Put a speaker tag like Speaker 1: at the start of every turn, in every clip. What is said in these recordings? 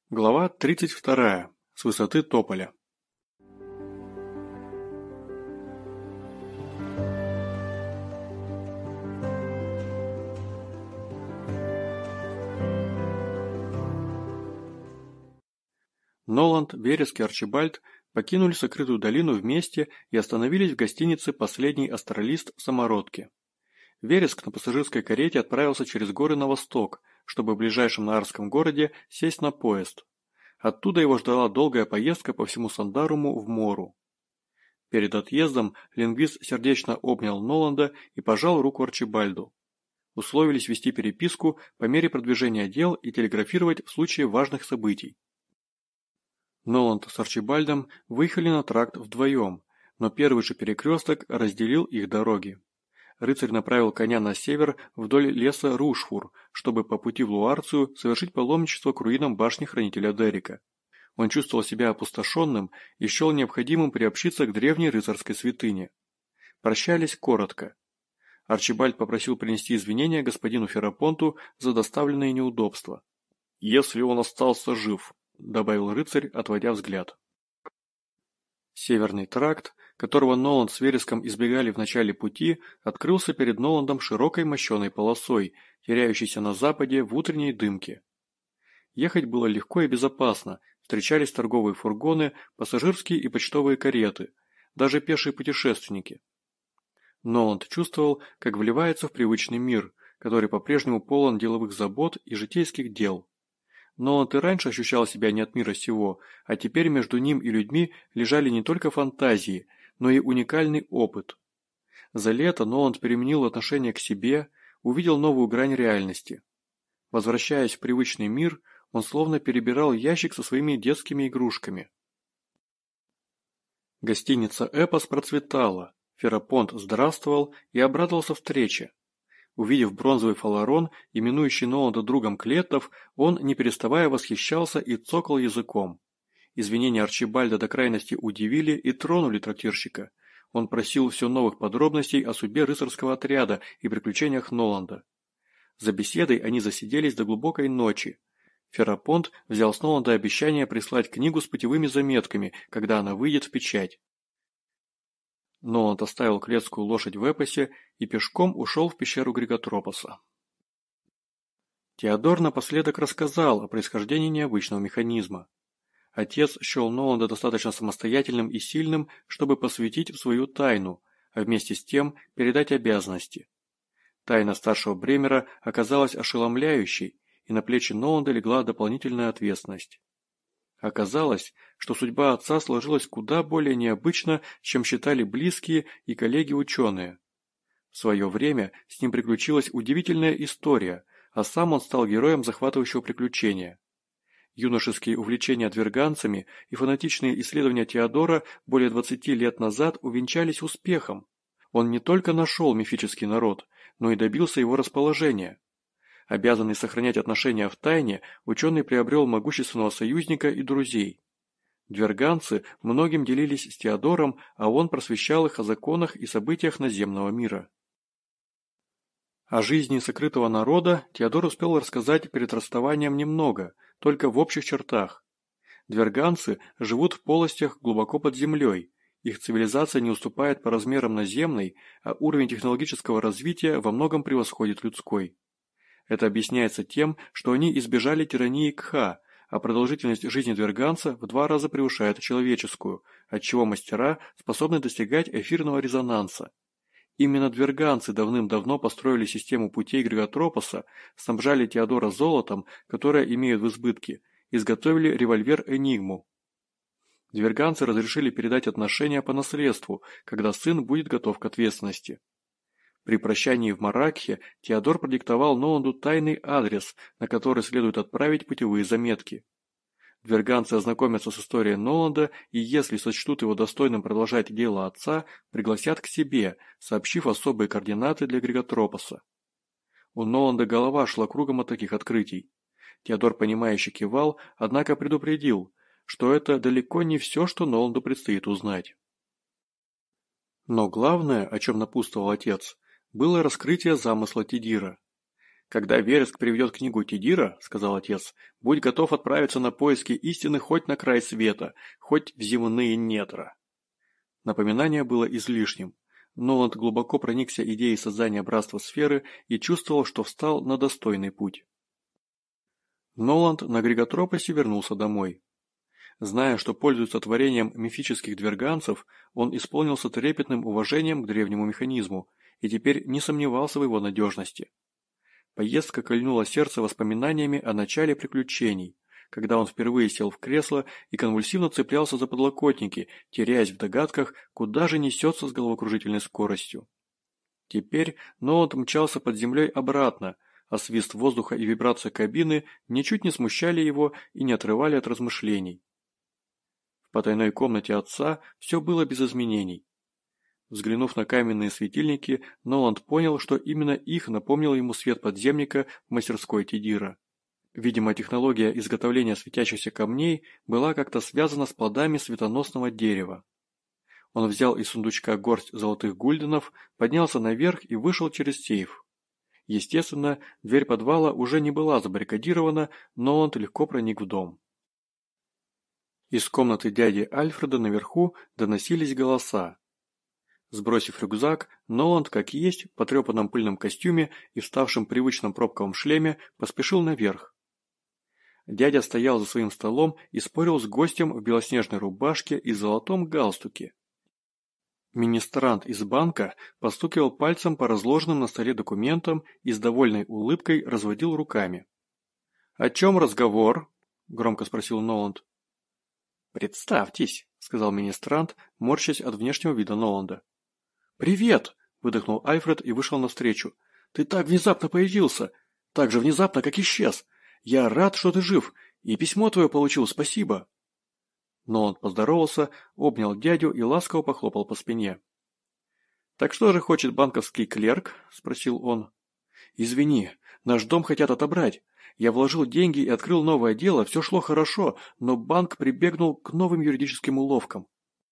Speaker 1: Глава 32. С высоты тополя. Ноланд, Вереск и Арчибальд покинули сокрытую долину вместе и остановились в гостинице «Последний астролист» в Самородке. Вереск на пассажирской карете отправился через горы на восток, чтобы в ближайшем наарском городе сесть на поезд. Оттуда его ждала долгая поездка по всему Сандаруму в Мору. Перед отъездом лингвист сердечно обнял Ноланда и пожал руку Арчибальду. Условились вести переписку по мере продвижения дел и телеграфировать в случае важных событий. Ноланд с Арчибальдом выехали на тракт вдвоем, но первый же перекресток разделил их дороги. Рыцарь направил коня на север вдоль леса Рушфур, чтобы по пути в Луарцию совершить паломничество к руинам башни хранителя Деррика. Он чувствовал себя опустошенным и счел необходимым приобщиться к древней рыцарской святыне. Прощались коротко. Арчибальд попросил принести извинения господину Ферапонту за доставленные неудобства. «Если он остался жив», — добавил рыцарь, отводя взгляд. Северный тракт, которого Ноланд с Вереском избегали в начале пути, открылся перед Ноландом широкой мощеной полосой, теряющейся на западе в утренней дымке. Ехать было легко и безопасно, встречались торговые фургоны, пассажирские и почтовые кареты, даже пешие путешественники. Ноланд чувствовал, как вливается в привычный мир, который по-прежнему полон деловых забот и житейских дел. Ноланд и раньше ощущал себя не от мира сего, а теперь между ним и людьми лежали не только фантазии, но и уникальный опыт. За лето Ноланд переменил отношение к себе, увидел новую грань реальности. Возвращаясь в привычный мир, он словно перебирал ящик со своими детскими игрушками. Гостиница «Эпос» процветала, Ферапонт здравствовал и обрадовался встрече. Увидев бронзовый фаларон, именующий Ноланда другом Клеттов, он, не переставая, восхищался и цокал языком. Извинения Арчибальда до крайности удивили и тронули трактирщика. Он просил все новых подробностей о судьбе рыцарского отряда и приключениях Ноланда. За беседой они засиделись до глубокой ночи. Ферапонт взял с Ноланда обещание прислать книгу с путевыми заметками, когда она выйдет в печать. Ноланд оставил клетскую лошадь в Эпосе и пешком ушел в пещеру Григотропоса. Теодор напоследок рассказал о происхождении необычного механизма. Отец счел Ноланда достаточно самостоятельным и сильным, чтобы посвятить в свою тайну, а вместе с тем передать обязанности. Тайна старшего Бремера оказалась ошеломляющей, и на плечи Ноланда легла дополнительная ответственность. Оказалось, что судьба отца сложилась куда более необычно, чем считали близкие и коллеги-ученые. В свое время с ним приключилась удивительная история, а сам он стал героем захватывающего приключения. Юношеские увлечения дверганцами и фанатичные исследования Теодора более 20 лет назад увенчались успехом. Он не только нашел мифический народ, но и добился его расположения. Обязанный сохранять отношения в тайне, ученый приобрел могущественного союзника и друзей. Дверганцы многим делились с Теодором, а он просвещал их о законах и событиях наземного мира. О жизни сокрытого народа Теодор успел рассказать перед расставанием немного, только в общих чертах. Дверганцы живут в полостях глубоко под землей, их цивилизация не уступает по размерам наземной, а уровень технологического развития во многом превосходит людской. Это объясняется тем, что они избежали тирании Кха, а продолжительность жизни дверганца в 2 раза превышает человеческую, отчего мастера способны достигать эфирного резонанса. Именно дверганцы давным-давно построили систему путей Григотропоса, снабжали Теодора золотом, которое имеют в избытке, изготовили револьвер «Энигму». Дверганцы разрешили передать отношения по наследству, когда сын будет готов к ответственности. При прощании в Маракхе Теодор продиктовал Ноланду тайный адрес, на который следует отправить путевые заметки. Дверганцы ознакомятся с историей Ноланда и, если сочтут его достойным продолжать дело отца, пригласят к себе, сообщив особые координаты для Григотропоса. У Ноланда голова шла кругом от таких открытий. Теодор, понимающе кивал, однако предупредил, что это далеко не все, что Ноланду предстоит узнать. Но главное, о чем напутствовал отец, было раскрытие замысла Тедира. «Когда Вереск приведет книгу Тидира, — сказал отец, — будь готов отправиться на поиски истины хоть на край света, хоть в земные недра». Напоминание было излишним. Ноланд глубоко проникся идеей создания братства сферы и чувствовал, что встал на достойный путь. Ноланд на Григотропосе вернулся домой. Зная, что пользуется творением мифических дверганцев, он исполнился трепетным уважением к древнему механизму и теперь не сомневался в его надежности. Поездка кольнула сердце воспоминаниями о начале приключений, когда он впервые сел в кресло и конвульсивно цеплялся за подлокотники, теряясь в догадках, куда же несется с головокружительной скоростью. Теперь Ноланд мчался под землей обратно, а свист воздуха и вибрация кабины ничуть не смущали его и не отрывали от размышлений. В потайной комнате отца все было без изменений. Взглянув на каменные светильники, Ноланд понял, что именно их напомнил ему свет подземника в мастерской Тидира. Видимо, технология изготовления светящихся камней была как-то связана с плодами светоносного дерева. Он взял из сундучка горсть золотых гульденов, поднялся наверх и вышел через сейф. Естественно, дверь подвала уже не была забаррикадирована, но он легко проник в дом. Из комнаты дяди Альфреда наверху доносились голоса. Сбросив рюкзак, Ноланд, как есть, в потрепанном пыльном костюме и вставшем привычном пробковом шлеме, поспешил наверх. Дядя стоял за своим столом и спорил с гостем в белоснежной рубашке и золотом галстуке. Министрант из банка постукивал пальцем по разложенным на столе документам и с довольной улыбкой разводил руками. «О чем разговор?» – громко спросил Ноланд. «Представьтесь», – сказал министрант, морщась от внешнего вида Ноланда. «Привет!» – выдохнул Альфред и вышел навстречу. «Ты так внезапно появился! Так же внезапно, как исчез! Я рад, что ты жив, и письмо твое получил, спасибо!» Ноланд поздоровался, обнял дядю и ласково похлопал по спине. «Так что же хочет банковский клерк?» – спросил он. «Извини, наш дом хотят отобрать. Я вложил деньги и открыл новое дело, все шло хорошо, но банк прибегнул к новым юридическим уловкам».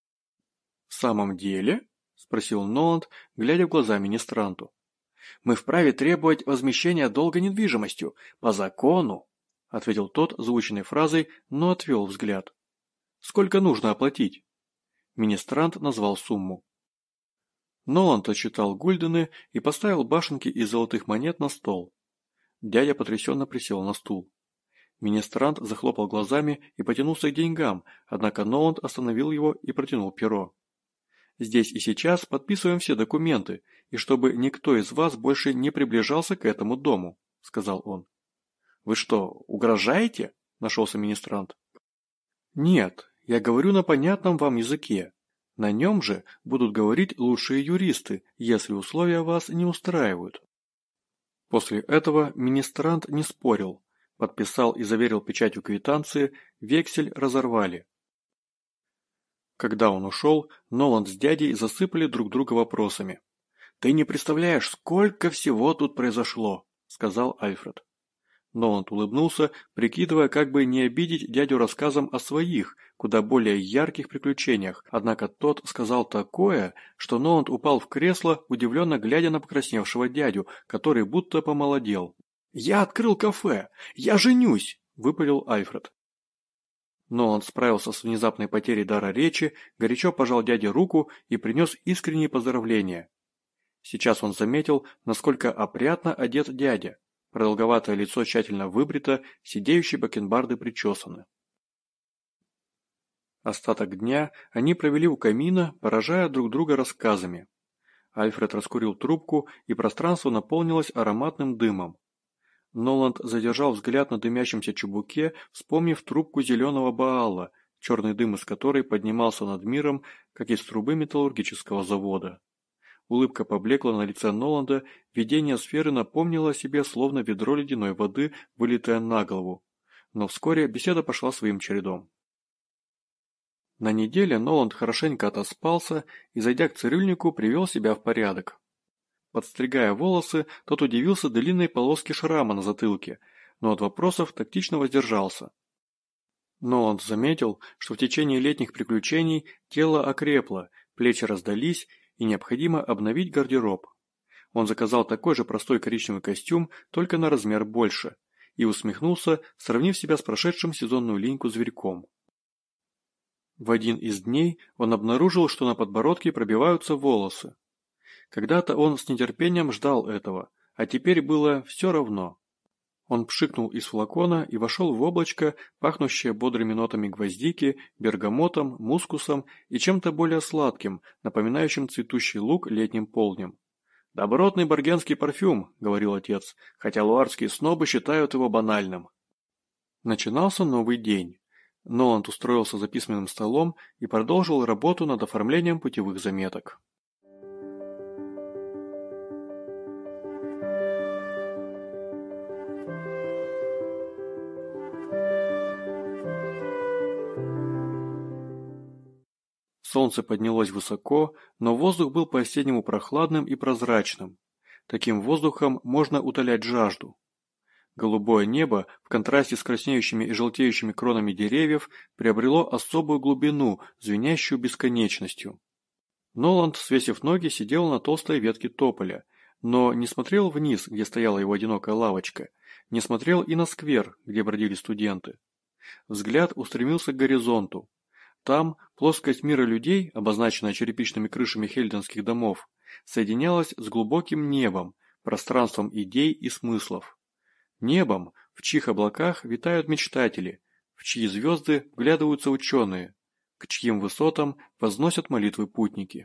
Speaker 1: «В самом деле?» – спросил Ноланд, глядя в глаза министранту. «Мы вправе требовать возмещения долга недвижимостью, по закону», – ответил тот заученной фразой, но отвел взгляд. «Сколько нужно оплатить?» Министрант назвал сумму. Ноланд отсчитал гульдены и поставил башенки из золотых монет на стол. Дядя потрясенно присел на стул. Министрант захлопал глазами и потянулся к деньгам, однако Ноланд остановил его и протянул перо. «Здесь и сейчас подписываем все документы, и чтобы никто из вас больше не приближался к этому дому», — сказал он. «Вы что, угрожаете?» — нашелся министрант. «Нет, я говорю на понятном вам языке. На нем же будут говорить лучшие юристы, если условия вас не устраивают». После этого министрант не спорил, подписал и заверил печатью квитанции, вексель разорвали. Когда он ушел, Ноланд с дядей засыпали друг друга вопросами. «Ты не представляешь, сколько всего тут произошло», — сказал Альфред. Ноланд улыбнулся, прикидывая, как бы не обидеть дядю рассказом о своих, куда более ярких приключениях, однако тот сказал такое, что Ноланд упал в кресло, удивленно глядя на покрасневшего дядю, который будто помолодел. «Я открыл кафе! Я женюсь!» – выпалил Альфред. Ноланд справился с внезапной потерей дара речи, горячо пожал дяде руку и принес искренние поздравления. Сейчас он заметил, насколько опрятно одет дядя. Продолговатое лицо тщательно выбрито, сидеющие бакенбарды причесаны. Остаток дня они провели у камина, поражая друг друга рассказами. Альфред раскурил трубку, и пространство наполнилось ароматным дымом. Ноланд задержал взгляд на дымящемся чубуке, вспомнив трубку зеленого Баала, черный дым из которой поднимался над миром, как из трубы металлургического завода. Улыбка поблекла на лице Ноланда, видение сферы напомнило о себе словно ведро ледяной воды, вылитое на голову. Но вскоре беседа пошла своим чередом. На неделе Ноланд хорошенько отоспался и, зайдя к цирюльнику, привел себя в порядок. Подстригая волосы, тот удивился длинной полоске шрама на затылке, но от вопросов тактично воздержался. Ноланд заметил, что в течение летних приключений тело окрепло, плечи раздались, и необходимо обновить гардероб. Он заказал такой же простой коричневый костюм, только на размер больше, и усмехнулся, сравнив себя с прошедшим сезонную линьку зверьком. В один из дней он обнаружил, что на подбородке пробиваются волосы. Когда-то он с нетерпением ждал этого, а теперь было все равно. Он пшикнул из флакона и вошел в облачко, пахнущее бодрыми нотами гвоздики, бергамотом, мускусом и чем-то более сладким, напоминающим цветущий луг летним полднем. «Добротный боргенский парфюм», — говорил отец, хотя луарские снобы считают его банальным. Начинался новый день. Ноланд устроился за письменным столом и продолжил работу над оформлением путевых заметок. Солнце поднялось высоко, но воздух был по-осеннему прохладным и прозрачным. Таким воздухом можно утолять жажду. Голубое небо в контрасте с краснеющими и желтеющими кронами деревьев приобрело особую глубину, звенящую бесконечностью. Ноланд, свесив ноги, сидел на толстой ветке тополя, но не смотрел вниз, где стояла его одинокая лавочка, не смотрел и на сквер, где бродили студенты. Взгляд устремился к горизонту. Там плоскость мира людей, обозначенная черепичными крышами хельденских домов, соединялась с глубоким небом, пространством идей и смыслов. Небом, в чьих облаках витают мечтатели, в чьи звезды вглядываются ученые, к чьим высотам возносят молитвы путники.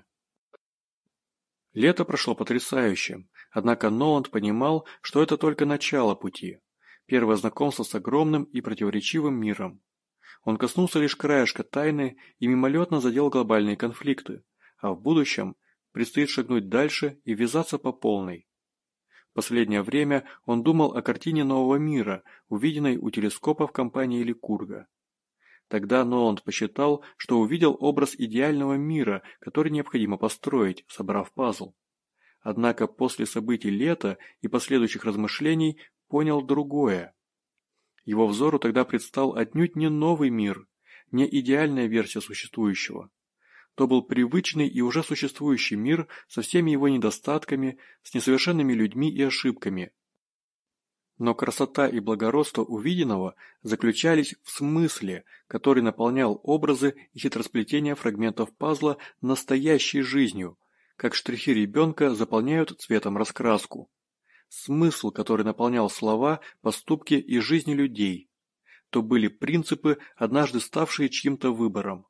Speaker 1: Лето прошло потрясающе, однако Ноланд понимал, что это только начало пути, первое знакомство с огромным и противоречивым миром. Он коснулся лишь краешка тайны и мимолетно задел глобальные конфликты, а в будущем предстоит шагнуть дальше и ввязаться по полной. В последнее время он думал о картине нового мира, увиденной у телескопа в компании Ликурга. Тогда Ноланд посчитал, что увидел образ идеального мира, который необходимо построить, собрав пазл. Однако после событий лета и последующих размышлений понял другое. Его взору тогда предстал отнюдь не новый мир, не идеальная версия существующего. То был привычный и уже существующий мир со всеми его недостатками, с несовершенными людьми и ошибками. Но красота и благородство увиденного заключались в смысле, который наполнял образы и хитросплетения фрагментов пазла настоящей жизнью, как штрихи ребенка заполняют цветом раскраску. Смысл, который наполнял слова, поступки и жизни людей. То были принципы, однажды ставшие чьим-то выбором.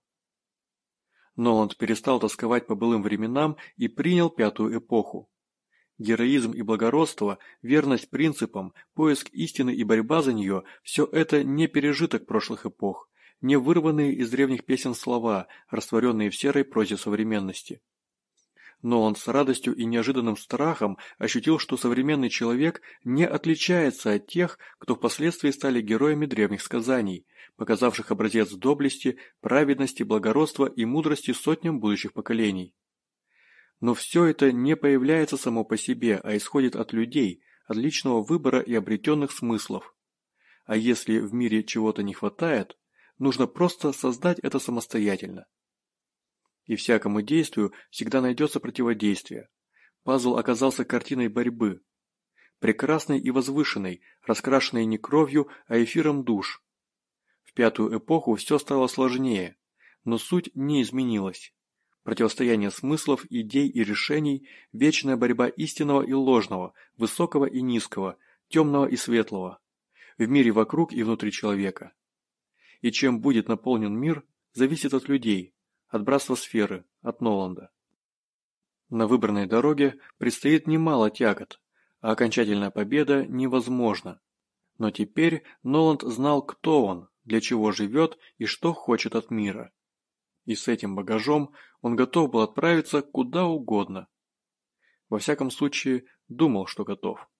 Speaker 1: Ноланд перестал тосковать по былым временам и принял пятую эпоху. Героизм и благородство, верность принципам, поиск истины и борьба за нее – все это не пережиток прошлых эпох, не вырванные из древних песен слова, растворенные в серой прозе современности. Но он с радостью и неожиданным страхом ощутил, что современный человек не отличается от тех, кто впоследствии стали героями древних сказаний, показавших образец доблести, праведности, благородства и мудрости сотням будущих поколений. Но все это не появляется само по себе, а исходит от людей, от личного выбора и обретенных смыслов. А если в мире чего-то не хватает, нужно просто создать это самостоятельно. И всякому действию всегда найдется противодействие. Пазл оказался картиной борьбы. Прекрасной и возвышенной, раскрашенной не кровью, а эфиром душ. В пятую эпоху все стало сложнее, но суть не изменилась. Противостояние смыслов, идей и решений, вечная борьба истинного и ложного, высокого и низкого, темного и светлого. В мире вокруг и внутри человека. И чем будет наполнен мир, зависит от людей. От братства сферы, от Ноланда. На выбранной дороге предстоит немало тягот, а окончательная победа невозможна. Но теперь Ноланд знал, кто он, для чего живет и что хочет от мира. И с этим багажом он готов был отправиться куда угодно. Во всяком случае, думал, что готов.